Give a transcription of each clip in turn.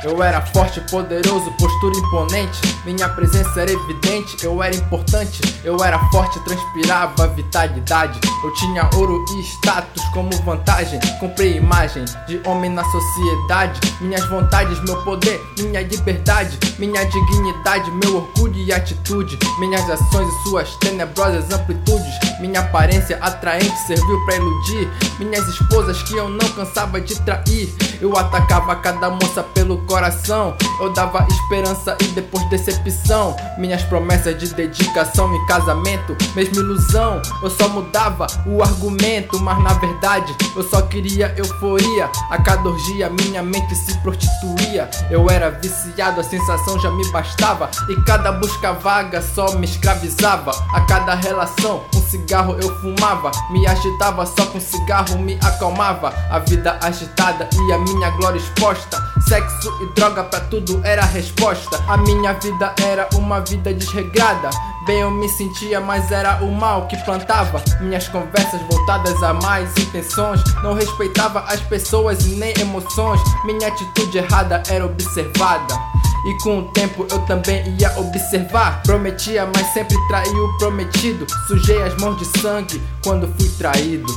Eu era forte, poderoso, postura imponente. Minha presença era evidente, eu era importante. Eu era forte, transpirava vitalidade. Eu tinha ouro e status como vantagem. Comprei imagem de homem na sociedade. Minhas vontades, meu poder, minha liberdade, minha dignidade, meu orgulho e atitude. Minhas ações e suas tenebrosas amplitudes. Minha aparência atraente serviu pra iludir minhas esposas que eu não cansava de trair. Eu atacava cada moça pelo coração. Eu dava esperança e depois decepção. Minhas promessas de dedicação e casamento, mesma ilusão. Eu só mudava o argumento, mas na verdade eu só queria euforia. A cada orgia minha mente se prostituía. Eu era viciado, a sensação já me bastava. E cada busca vaga só me escravizava. A cada relação um cigarro eu fumava. Me agitava, só com cigarro me acalmava. A vida agitada e a minha glória exposta. Sexo e droga pra tudo era a resposta. A minha vida era uma vida desregrada. Bem eu me sentia, mas era o mal que plantava. Minhas conversas voltadas a más intenções. Não respeitava as pessoas e nem emoções. Minha atitude errada era observada. E com o tempo eu também ia observar. Prometia, mas sempre traí o prometido. Sujei as mãos de sangue quando fui traído.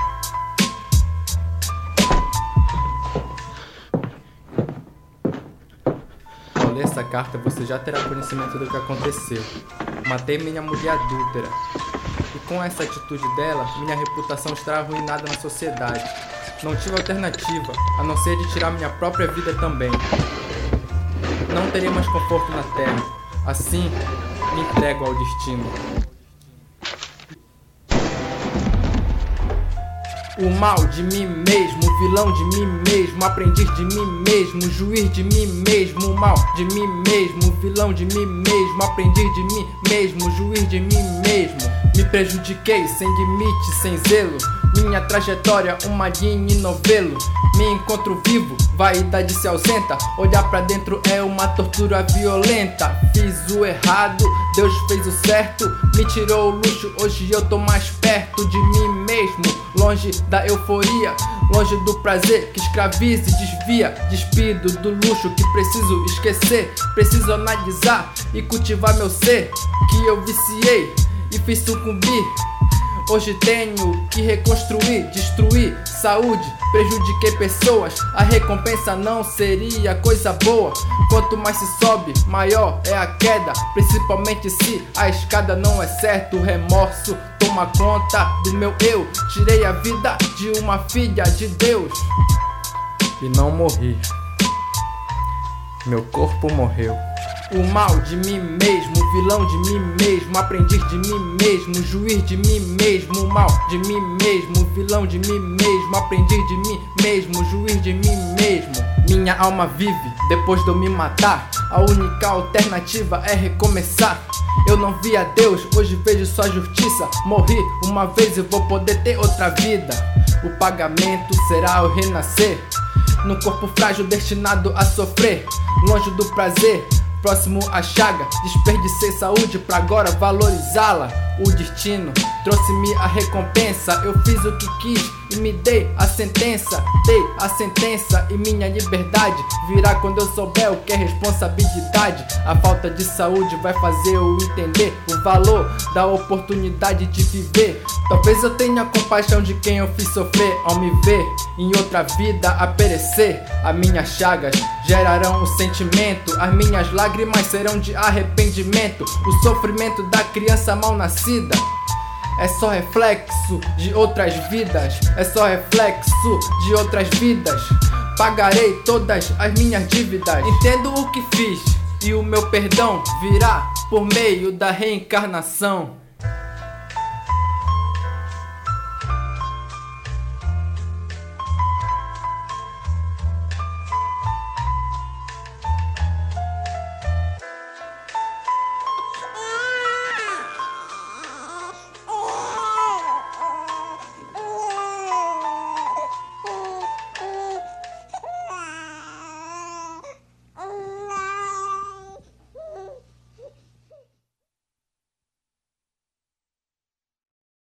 Ao ler essa carta você já terá conhecimento do que aconteceu. Matei minha mulher adúltera. E com essa atitude dela, minha reputação estará arruinada na sociedade. Não tive alternativa, a não ser de tirar minha própria vida também. Não terei mais conforto na terra. Assim, me entrego ao destino. O mal de mim mesmo, o vilão de mim mesmo, aprendiz de mim mesmo, juiz de mim mesmo. O mal de mim mesmo, o vilão de mim mesmo, aprendiz de mim mesmo, juiz de mim mesmo. Me prejudiquei sem limite, sem zelo. Minha trajetória, uma linha e novelo. Me encontro vivo, vaidade se ausenta. Olhar pra dentro é uma tortura violenta. Fiz o errado, Deus fez o certo. Me tirou o luxo, hoje eu tô mais perto de mim mesmo. Longe da euforia, longe do prazer que escraviza e desvia. Despido do luxo que preciso esquecer. Preciso analisar e cultivar meu ser, que eu viciei e fiz sucumbir. Hoje tenho que reconstruir, destruir saúde, prejudiquei pessoas. A recompensa não seria coisa boa. Quanto mais se sobe, maior é a queda. Principalmente se a escada não é certa. O remorso toma conta do meu eu. Tirei a vida de uma filha de Deus e não morri. Meu corpo morreu. O mal de mim mesmo, o vilão de mim mesmo, aprendiz de mim mesmo, juiz de mim mesmo. O mal de mim mesmo, o vilão de mim mesmo, aprendiz de mim mesmo, juiz de mim mesmo. Minha alma vive depois de eu me matar. A única alternativa é recomeçar. Eu não via Deus, hoje vejo só justiça. Morri uma vez e vou poder ter outra vida. O pagamento será o renascer. Num corpo frágil destinado a sofrer, longe do prazer, próximo à chaga. Desperdicei saúde pra agora valorizá-la. O destino trouxe-me a recompensa. Eu fiz o que quis e me dei a sentença. Dei a sentença e minha liberdade virá quando eu souber o que é responsabilidade. A falta de saúde vai fazer eu entender o valor da oportunidade de viver. Talvez eu tenha compaixão de quem eu fiz sofrer, ao me ver em outra vida a perecer. As minhas chagas gerarão um sentimento, as minhas lágrimas serão de arrependimento. O sofrimento da criança mal nascida é só reflexo de outras vidas. É só reflexo de outras vidas. Pagarei todas as minhas dívidas. Entendo o que fiz e o meu perdão virá por meio da reencarnação.